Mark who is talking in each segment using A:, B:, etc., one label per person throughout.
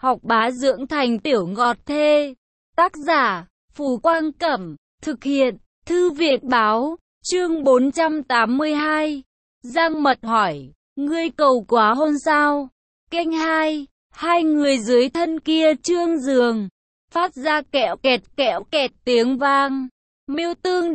A: học bá dưỡng thành tiểu ngọt thê. Tác giả, Phù Quang Cẩm, thực hiện, Thư viện Báo, chương 482. Giang Mật hỏi, ngươi cầu quá hôn sao? Kênh 2, hai người dưới thân kia trương giường, phát ra kẹo kẹt tiếng vang. Miêu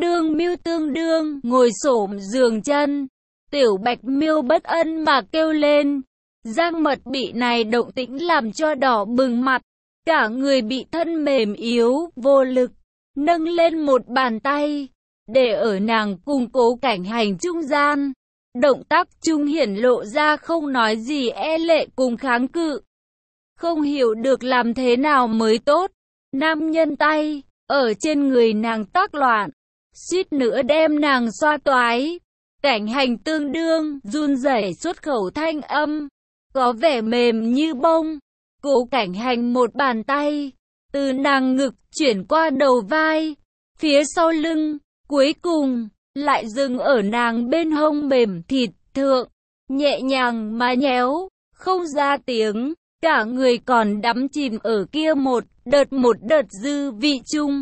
A: tương đương, ngồi xổm giường chân. Tiểu Bạch Miêu bất ân mà kêu lên. Giang Mật bị này động tĩnh làm cho đỏ bừng mặt, cả người bị thân mềm yếu, vô lực, nâng lên một bàn tay, để ở nàng cùng Cố Cảnh Hành trung gian. Động tác trung hiển lộ ra không nói gì e lệ cùng kháng cự. Không hiểu được làm thế nào mới tốt. Nam nhân tay, ở trên người nàng tác loạn, suýt nữa đem nàng xoa toái. Cảnh Hành tương đương, run rẩy xuất khẩu thanh âm, có vẻ mềm như bông. Cố Cảnh Hành một bàn tay, từ nàng ngực chuyển qua đầu vai, phía sau lưng, cuối cùng lại dừng ở nàng bên hông mềm thịt thượng, nhẹ nhàng mà nhéo, không ra tiếng, cả người còn đắm chìm ở kia một đợt dư vị chung.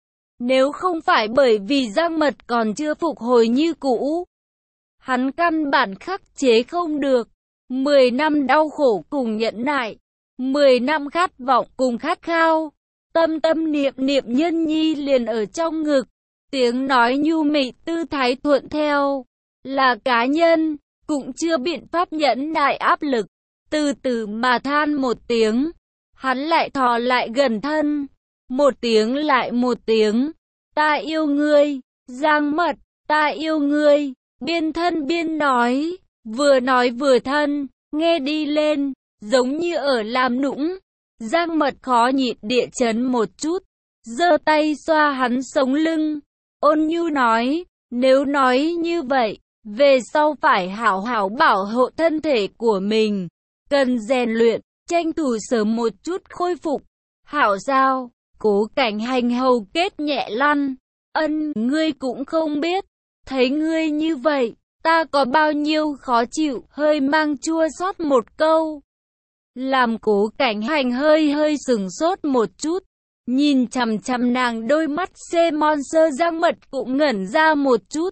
A: Nếu không phải bởi vì Giang Mật còn chưa phục hồi như cũ, hắn căn bản khắc chế không được. 10 năm đau khổ cùng nhẫn nại, 10 năm khát vọng cùng khát khao, tâm niệm nhân nhi liền ở trong ngực. Tiếng nói nhu mị tư thái thuận theo, là cá nhân, cũng chưa biện pháp nhẫn nại áp lực. Từ từ mà than một tiếng, hắn lại thò lại gần thân, một tiếng lại một tiếng. Ta yêu ngươi, Giang Mật, ta yêu ngươi, biên thân biên nói vừa thân, nghe đi lên, giống như ở làm nũng. Giang Mật khó nhịn địa chấn một chút, giơ tay xoa hắn sống lưng, ôn nhu nói, nếu nói như vậy, về sau phải hảo hảo bảo hộ thân thể của mình, cần rèn luyện, tranh thủ sớm một chút khôi phục. Hảo sao? Cố Cảnh Hành hầu kết nhẹ lăn, ngươi cũng không biết, thấy ngươi như vậy, ta có bao nhiêu khó chịu, hơi mang chua xót một câu. Làm Cố Cảnh Hành hơi sừng sốt một chút, nhìn chằm chằm nàng đôi mắt xê monster. Giang Mật cũng ngẩn ra một chút,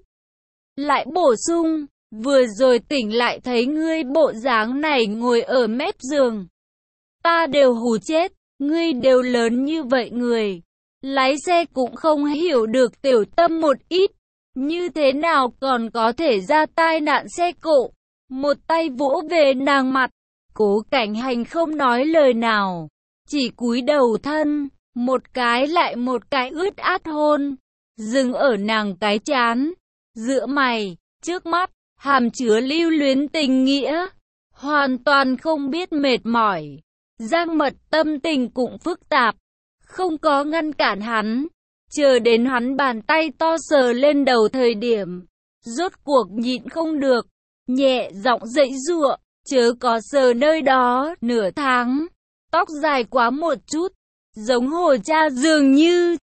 A: lại bổ sung, vừa rồi tỉnh lại thấy ngươi bộ dáng này ngồi ở mép giường, ta đều hù chết. Ngươi đều lớn như vậy người, lái xe cũng không hiểu được tiểu tâm một ít, như thế nào còn có thể ra tai nạn xe cộ. Một tay vỗ về nàng mặt, Cố Cảnh Hành không nói lời nào, chỉ cúi đầu thân, một cái lại một cái ướt át hôn, dừng ở nàng cái trán, giữa mày, trước mắt, hàm chứa lưu luyến tình nghĩa, hoàn toàn không biết mệt mỏi. Giang Mật tâm tình cũng phức tạp, không có ngăn cản hắn, chờ đến hắn bàn tay to sờ lên đầu thời điểm, rốt cuộc nhịn không được, nhẹ giọng giãy giụa, chớ có sờ nơi đó. Nửa tháng, tóc dài quá một chút, giống hồ cha dường như,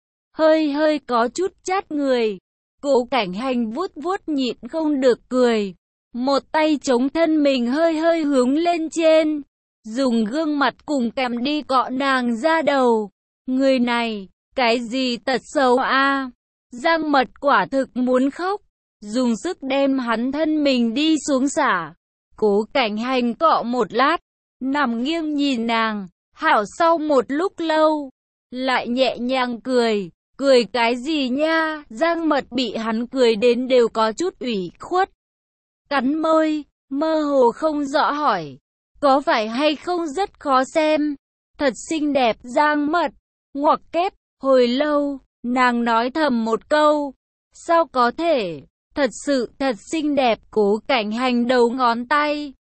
A: hơi có chút chát người. Cố Cảnh Hành vuốt nhịn không được cười, một tay chống thân mình hơi hướng lên trên, dùng gương mặt cùng kèm đi cọ nàng ra đầu. Người này, cái gì tật xấu a? Giang Mật quả thực muốn khóc, dùng sức đem hắn thân mình đi xuống xả. Cố Cảnh Hành cọ một lát, nằm nghiêng nhìn nàng, hảo sau một lúc lâu, lại nhẹ nhàng cười cái gì nha? Giang Mật bị hắn cười đến đều có chút ủy khuất, cắn môi, mơ hồ không rõ hỏi, có phải hay không rất khó xem? Thật xinh đẹp. Giang Mật ngoặc kép, hồi lâu, nàng nói thầm một câu, sao có thể, thật sự thật xinh đẹp. Cố Cảnh Hành đầu ngón tay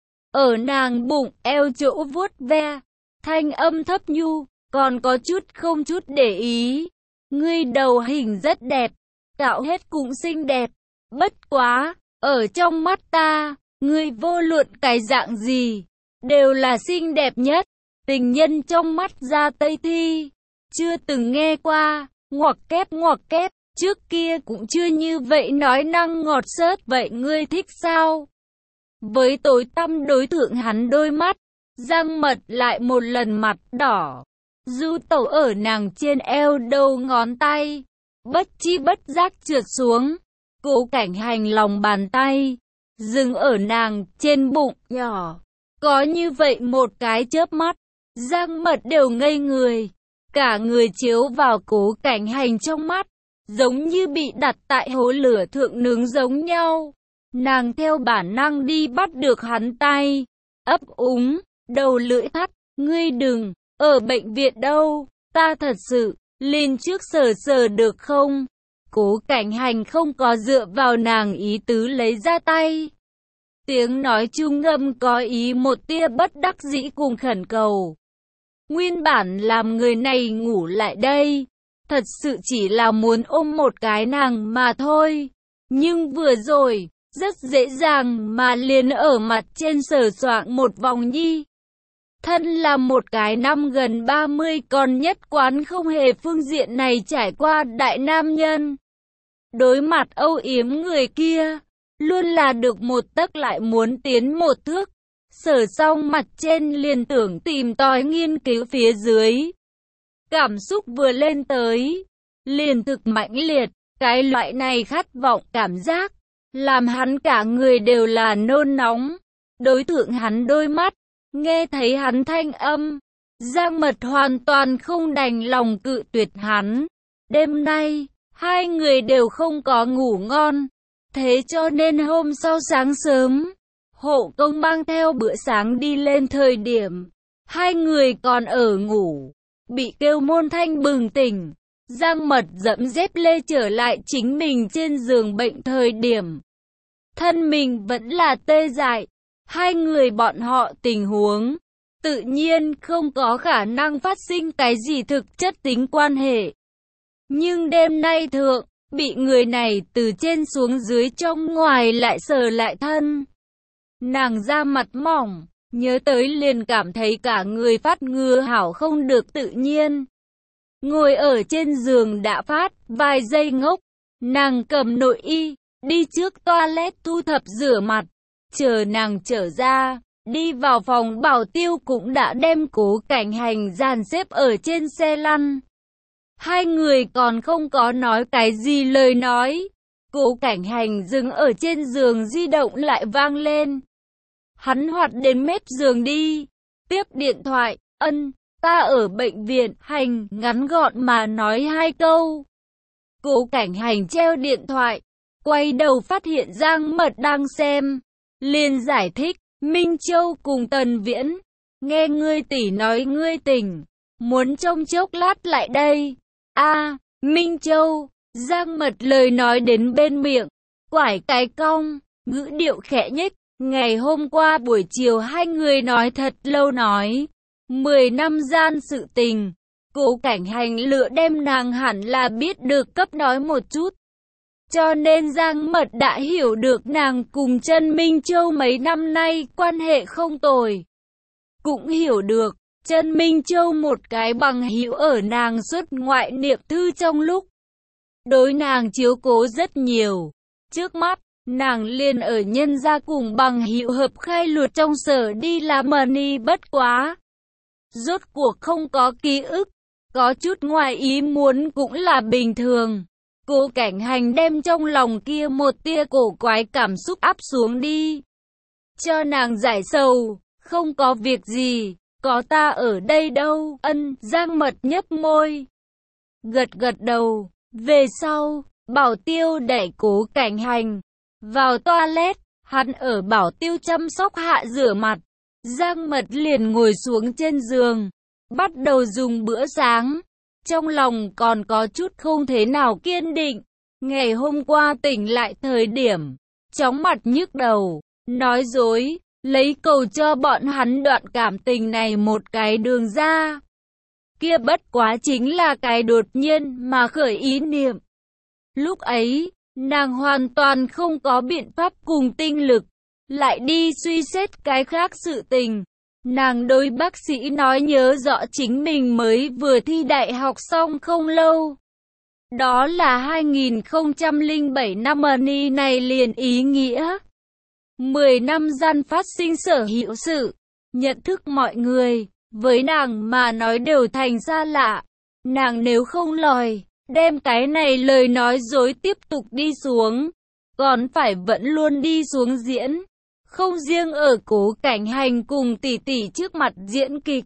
A: ở nàng bụng eo chỗ vuốt ve, thanh âm thấp nhu, còn có không chút để ý, ngươi đầu hình rất đẹp, cạo hết cũng xinh đẹp, bất quá, ở trong mắt ta, ngươi vô luận cái dạng gì, đều là xinh đẹp nhất. Tình nhân trong mắt Gia Tây Thi, chưa từng nghe qua, ngoặc kép, trước kia cũng chưa như vậy nói năng ngọt xớt. Vậy ngươi thích sao? Với tối tăm đối thượng hắn đôi mắt, Giang Mật lại một lần mặt đỏ. Du tẩu ở nàng trên eo đầu ngón tay. Bất chi bất giác trượt xuống. Cố Cảnh Hành lòng bàn tay. Dừng ở nàng trên bụng nhỏ. Có như vậy một cái chớp mắt. Giang Mật đều ngây người. Cả người chiếu vào Cố Cảnh Hành trong mắt. Giống như bị đặt tại hố lửa thượng nướng giống nhau. Nàng theo bản năng đi bắt được hắn tay. Ấp úng, đầu lưỡi thắt. Ngươi đừng, ở bệnh viện đâu. Ta thật sự, lên trước sờ sờ được không? Cố Cảnh Hành không có dựa vào nàng ý tứ lấy ra tay. Tiếng nói trung ngâm có ý một tia bất đắc dĩ cùng khẩn cầu. Nguyên bản làm người này ngủ lại đây. Thật sự chỉ là muốn ôm một cái nàng mà thôi. Nhưng vừa rồi, rất dễ dàng mà liền ở mặt trên sờ soạng một vòng nhi. Thân là một cái năm gần 30 còn nhất quán không hề phương diện này trải qua đại nam nhân. Đối mặt âu yếm người kia, luôn là được một tấc lại muốn tiến một thước. Sờ xong mặt trên liền tưởng tìm tòi nghiên cứu phía dưới. Cảm xúc vừa lên tới, liền thực mãnh liệt, cái loại này khát vọng cảm giác, làm hắn cả người đều là nôn nóng. Đối tượng hắn đôi mắt, nghe thấy hắn thanh âm, Giang Mật hoàn toàn không đành lòng cự tuyệt hắn. Đêm nay, hai người đều không có ngủ ngon, thế cho nên hôm sau sáng sớm, hộ công mang theo bữa sáng đi lên thời điểm, hai người còn ở ngủ, bị kêu môn thanh bừng tỉnh. Giang Mật dẫm dép lê trở lại chính mình trên giường bệnh thời điểm. Thân mình vẫn là tê dại, hai người bọn họ tình huống, tự nhiên không có khả năng phát sinh cái gì thực chất tính quan hệ. Nhưng đêm nay thượng, bị người này từ trên xuống dưới trong ngoài lại sờ lại thân. Nàng da mặt mỏng, nhớ tới liền cảm thấy cả người phát ngứa hảo không được tự nhiên. Ngồi ở trên giường đã phát, vài giây ngốc, nàng cầm nội y, đi trước toilet thu thập rửa mặt. Chờ nàng trở ra, đi vào phòng bảo tiêu cũng đã đem Cố Cảnh Hành dàn xếp ở trên xe lăn. Hai người còn không có nói cái gì lời nói. Cố Cảnh Hành dừng ở trên giường di động lại vang lên. Hắn hoạt đến mép giường đi, tiếp điện thoại, ta ở bệnh viện, Hành, ngắn gọn mà nói hai câu. Cố Cảnh Hành treo điện thoại, quay đầu phát hiện Giang Mật đang xem. Liền giải thích, Minh Châu cùng Tần Viễn, nghe ngươi tỷ nói ngươi tỉnh, muốn trong chốc lát lại đây. Minh Châu, Giang Mật lời nói đến bên miệng, quải cái cong, ngữ điệu khẽ nhếch. Ngày hôm qua buổi chiều hai người nói thật lâu nói, 10 năm gian sự tình, Cố Cảnh Hành lựa đem nàng hẳn là biết được cấp nói một chút. Cho nên Giang Mật đã hiểu được nàng cùng Trân Minh Châu mấy năm nay quan hệ không tồi. Cũng hiểu được, Trân Minh Châu một cái bằng hữu ở nàng xuất ngoại niệm thư trong lúc. Đối nàng chiếu cố rất nhiều. Trước mắt, nàng liền ở nhân gia cùng bằng hữu hợp khai luật trong sở đi làm money bất quá. Rốt cuộc không có ký ức, có chút ngoài ý muốn cũng là bình thường. Cố Cảnh Hành đem trong lòng kia một tia cổ quái cảm xúc áp xuống đi. Cho nàng giải sầu, không có việc gì, có ta ở đây đâu. Giang Mật nhấp môi, gật đầu. Về sau, bảo tiêu đẩy Cố Cảnh Hành vào toilet, hắn ở bảo tiêu chăm sóc hạ rửa mặt. Giang Mật liền ngồi xuống trên giường, bắt đầu dùng bữa sáng. Trong lòng còn có chút không thế nào kiên định. Ngày hôm qua tỉnh lại thời điểm, chóng mặt nhức đầu, nói dối, lấy cầu cho bọn hắn đoạn cảm tình này một cái đường ra. Kia bất quá chính là cái đột nhiên mà khởi ý niệm. Lúc ấy, nàng hoàn toàn không có biện pháp cùng tinh lực, lại đi suy xét cái khác sự tình. Nàng đối bác sĩ nói nhớ rõ chính mình mới vừa thi đại học xong không lâu. Đó là 2007 năm này liền ý nghĩa 10 năm gian phát sinh sở hữu sự. Nhận thức mọi người, với nàng mà nói đều thành xa lạ. Nàng nếu không lòi, đem cái này lời nói dối tiếp tục đi xuống, còn phải vẫn luôn đi xuống diễn. Không riêng ở Cố Cảnh Hành cùng tỷ tỷ trước mặt diễn kịch,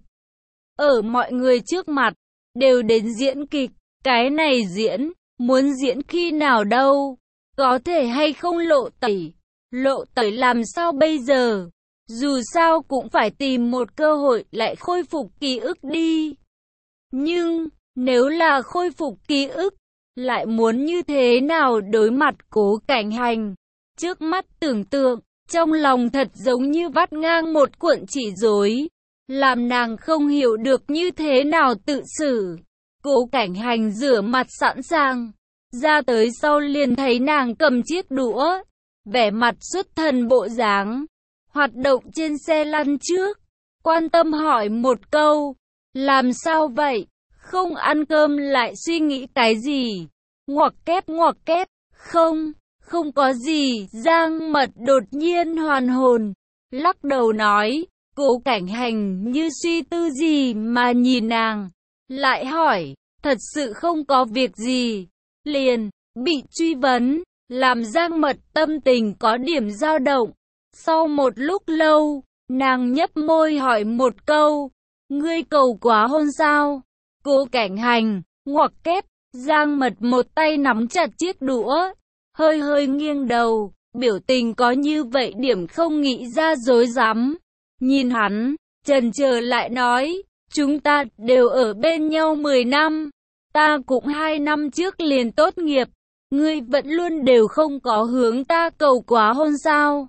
A: ở mọi người trước mặt, đều đến diễn kịch. Cái này diễn, muốn diễn khi nào đâu? Có thể hay không lộ tẩy? Lộ tẩy làm sao bây giờ? Dù sao cũng phải tìm một cơ hội lại khôi phục ký ức đi. Nhưng, nếu là khôi phục ký ức, lại muốn như thế nào đối mặt Cố Cảnh Hành? Trước mắt tưởng tượng, trong lòng thật giống như vắt ngang một cuộn chỉ rối, làm nàng không hiểu được như thế nào tự xử. Cố Cảnh Hành rửa mặt sẵn sàng, ra tới sau liền thấy nàng cầm chiếc đũa, vẻ mặt xuất thần bộ dáng, hoạt động trên xe lăn trước, quan tâm hỏi một câu, làm sao vậy, không ăn cơm lại suy nghĩ cái gì, ngoặc kép, không có gì. Giang Mật đột nhiên hoàn hồn, lắc đầu nói. Cố Cảnh Hành như suy tư gì mà nhìn nàng, lại hỏi, thật sự không có việc gì, liền bị truy vấn, làm Giang Mật tâm tình có điểm dao động. Sau một lúc lâu, nàng nhấp môi hỏi một câu, ngươi cầu quá hôn sao? Cố Cảnh Hành, ngoặc kép, Giang Mật một tay nắm chặt chiếc đũa, hơi nghiêng đầu, biểu tình có như vậy điểm không nghĩ ra rối rắm. Nhìn hắn, chần chờ lại nói, chúng ta đều ở bên nhau 10 năm, ta cũng 2 năm trước liền tốt nghiệp, ngươi vẫn luôn đều không có hướng ta cầu quá hôn sao?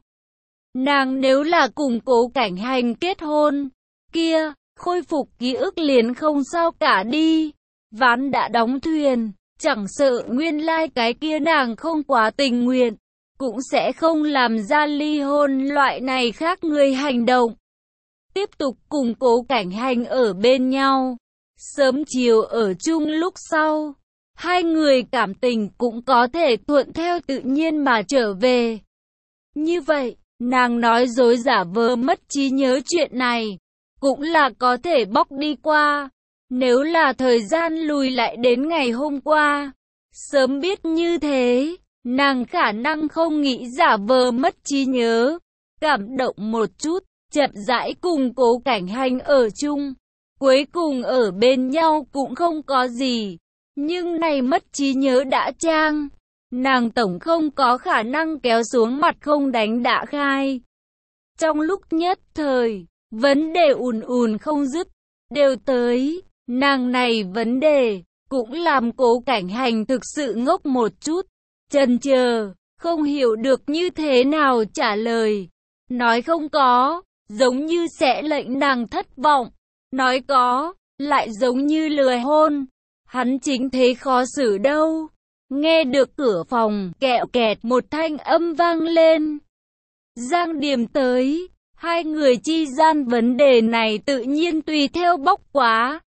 A: Nàng nếu là cùng Cố Cảnh Hành kết hôn, kia, khôi phục ký ức liền không sao cả đi, ván đã đóng thuyền, chẳng sợ nguyên lai cái kia nàng không quá tình nguyện, cũng sẽ không làm ra ly hôn loại này khác người hành động. Tiếp tục cùng Cố Cảnh Hành ở bên nhau, sớm chiều ở chung lúc sau, hai người cảm tình cũng có thể thuận theo tự nhiên mà trở về. Như vậy, nàng nói dối giả vờ mất trí nhớ chuyện này, cũng là có thể bóc đi qua. Nếu là thời gian lùi lại đến ngày hôm qua, sớm biết như thế, nàng khả năng không nghĩ giả vờ mất trí nhớ, cảm động một chút, chậm rãi cùng Cố Cảnh Hành ở chung, cuối cùng ở bên nhau cũng không có gì. Nhưng này mất trí nhớ đã trang, nàng tổng không có khả năng kéo xuống mặt không đánh đã khai. Trong lúc nhất thời, vấn đề ùn không dứt, đều tới, nàng này vấn đề, cũng làm Cố Cảnh Hành thực sự ngốc một chút, chần chờ, không hiểu được như thế nào trả lời. Nói không có, giống như sẽ lệnh nàng thất vọng, nói có, lại giống như lừa hôn. Hắn chính thế khó xử đâu. Nghe được cửa phòng kẹo kẹt một thanh âm vang lên. Giang Điềm tới, hai người chi gian vấn đề này tự nhiên tùy theo bóc quá.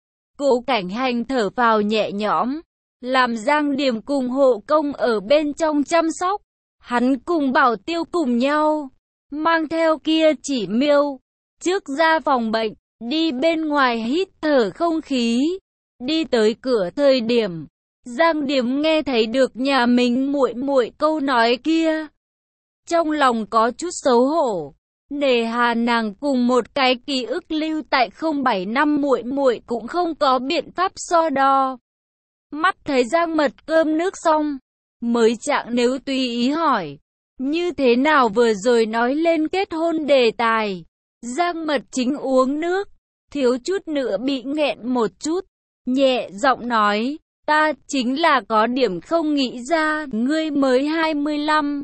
A: Cố Cảnh Hành thở vào nhẹ nhõm, làm Giang Điềm cùng hộ công ở bên trong chăm sóc. Hắn cùng Bảo Tiêu cùng nhau, mang theo kia chỉ miêu, trước ra phòng bệnh, đi bên ngoài hít thở không khí. Đi tới cửa thời điểm, Giang Điềm nghe thấy được nhà mình muội muội câu nói kia. Trong lòng có chút xấu hổ, nề hà nàng cùng một cái ký ức lưu tại 07 năm muội muội cũng không có biện pháp so đo. Mắt thấy Giang Mật cơm nước xong, mới chạng nếu tùy ý hỏi, như thế nào vừa rồi nói lên kết hôn đề tài. Giang Mật chính uống nước, thiếu chút nữa bị nghẹn một chút, nhẹ giọng nói, ta chính là có điểm không nghĩ ra, ngươi mới 25.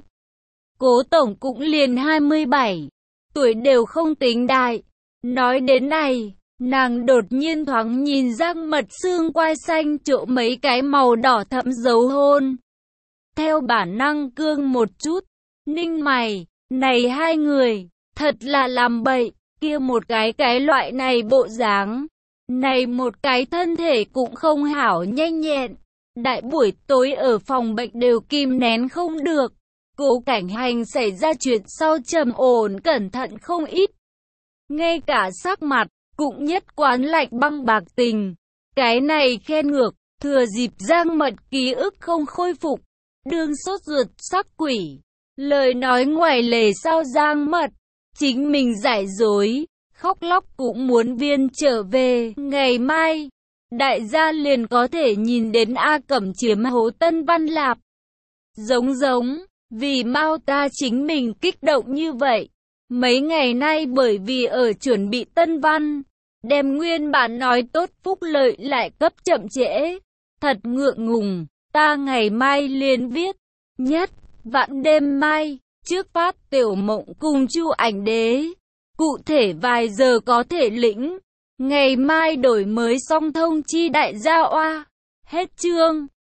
A: Cố tổng cũng liền 27, tuổi đều không tính đại. Nói đến này, nàng đột nhiên thoáng nhìn Giang Mật xương quai xanh chỗ mấy cái màu đỏ thẫm dấu hôn. Theo bản năng cương một chút, ninh mày, này hai người, thật là làm bậy, kia một cái loại này bộ dáng. Này một cái thân thể cũng không hảo nhanh nhẹn, đại buổi tối ở phòng bệnh đều kìm nén không được. Cố Cảnh Hành xảy ra chuyện sau trầm ổn cẩn thận không ít. ngay cả sắc mặt, cũng nhất quán lạnh băng bạc tình. Cái này khen ngược, thừa dịp Giang Mật ký ức không khôi phục, đương sốt ruột sắc quỷ. Lời nói ngoài lề sao Giang Mật, chính mình giải dối, khóc lóc cũng muốn viên trở về. Ngày mai, đại gia liền có thể nhìn đến A Cẩm chiếm hố Tân Văn Lạp. Giống, vì mau ta chính mình kích động như vậy. Mấy ngày nay bởi vì ở chuẩn bị Tân Văn, đem nguyên bản nói tốt phúc lợi lại cấp chậm trễ. Thật ngượng ngùng, ta ngày mai liền viết. Nhất, vạn đêm mai, trước phát Tiểu Mộng cùng Chu Ảnh Đế. Cụ thể vài giờ có thể lĩnh. Ngày mai đổi mới xong thông chi đại gia oa. Hết chương.